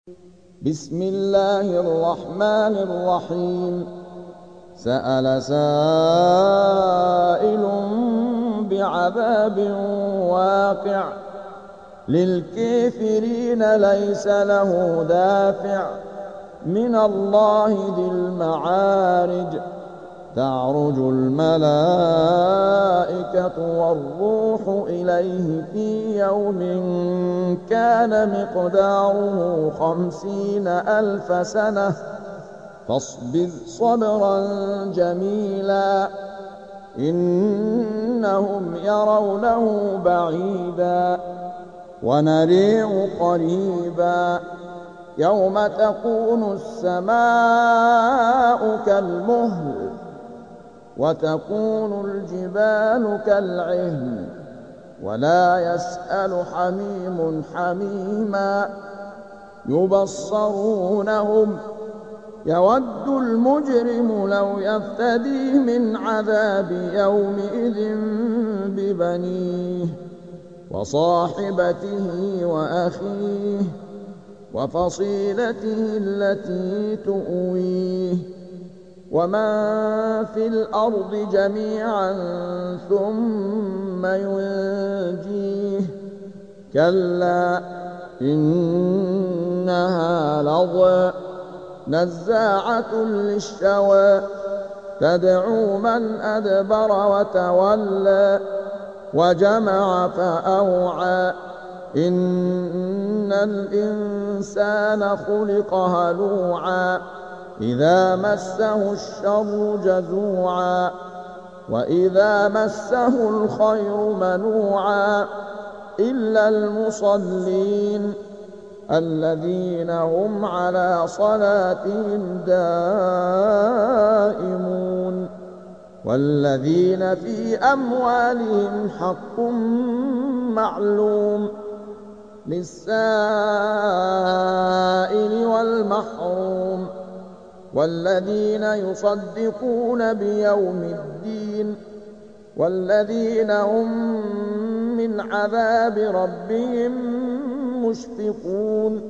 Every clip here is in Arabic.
بسم الله الرحمن الرحيم. سأل سائل بعذاب واقع للكافرين ليس له دافع من الله ذي المعارج. تعرج الملائكة والروح إليه في يوم كان مقداره 50,000 سنة فاصبر صبرا جميلا إنهم يرونه بعيدا ونريه قريبا يوم تكون السماء كالمهل وتكون الجبال كالعهن ولا يسأل حميم حميما يبصرونهم يود المجرم لو يفتدي من عذاب يومئذ ببنيه وصاحبته وأخيه وفصيلته التي تؤويه ومن في الأرض جميعا ثم ينجيه كلا إنها لظى نزاعة للشوى تدعو من أدبر وتولى وجمع فأوعى إن الإنسان خلق هلوعا إذا مسه الشر جزوعا وإذا مسه الخير منوعا إلا المصلين الذين هم على صلاتهم دائمون والذين في أموالهم حق معلوم للسائل والمحروم والذين يصدقون بيوم الدين والذين هم من عذاب ربهم مشفقون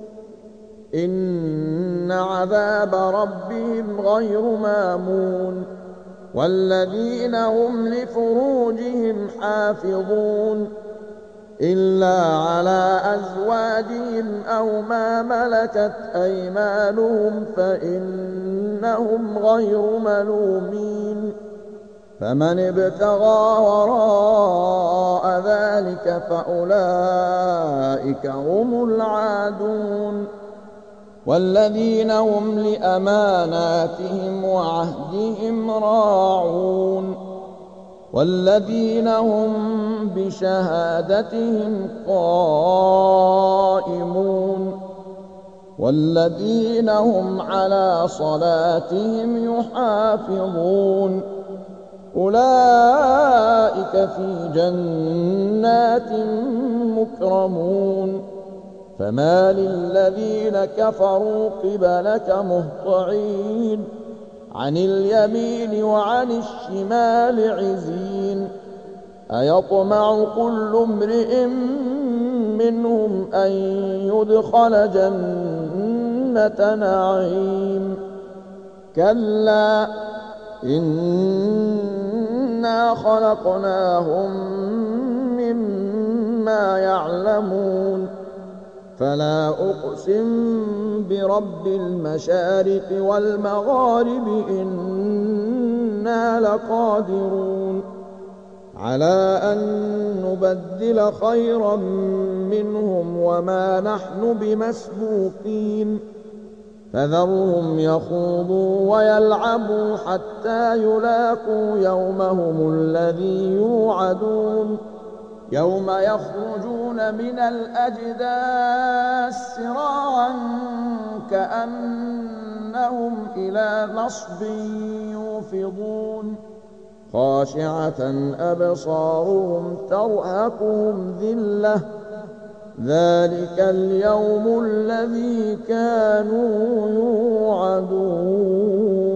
إن عذاب ربهم غير مامون والذين هم لفروجهم حافظون إلا على أزواجهم أو ما ملكت أيمانهم فإنهم غير ملومين فمن ابتغى وراء ذلك فأولئك هم العادون والذين هم لأماناتهم وعهدهم راعون والذين هم بشهادتهم قائمون والذين هم على صلاتهم يحافظون أولئك في جنات مكرمون فما للذين كفروا قبلك مهطعين عن اليمين وعن الشمال عزين أيطمع كل امرئ منهم أن يدخل جنة نعيم كلا إنا خلقناهم مما يعلمون فلا أقسم برب المشارق والمغارب إنا لقادرون على أن نبدل خيرا منهم وما نحن بمسبوقين فذرهم يخوضوا ويلعبوا حتى يلاقوا يومهم الذي يوعدون يوم يخرجون من الأجداث سراعا كأنهم إلى نصب يوفضون خاشعة أبصارهم ترهقهم ذلة ذلك اليوم الذي كانوا يوعدون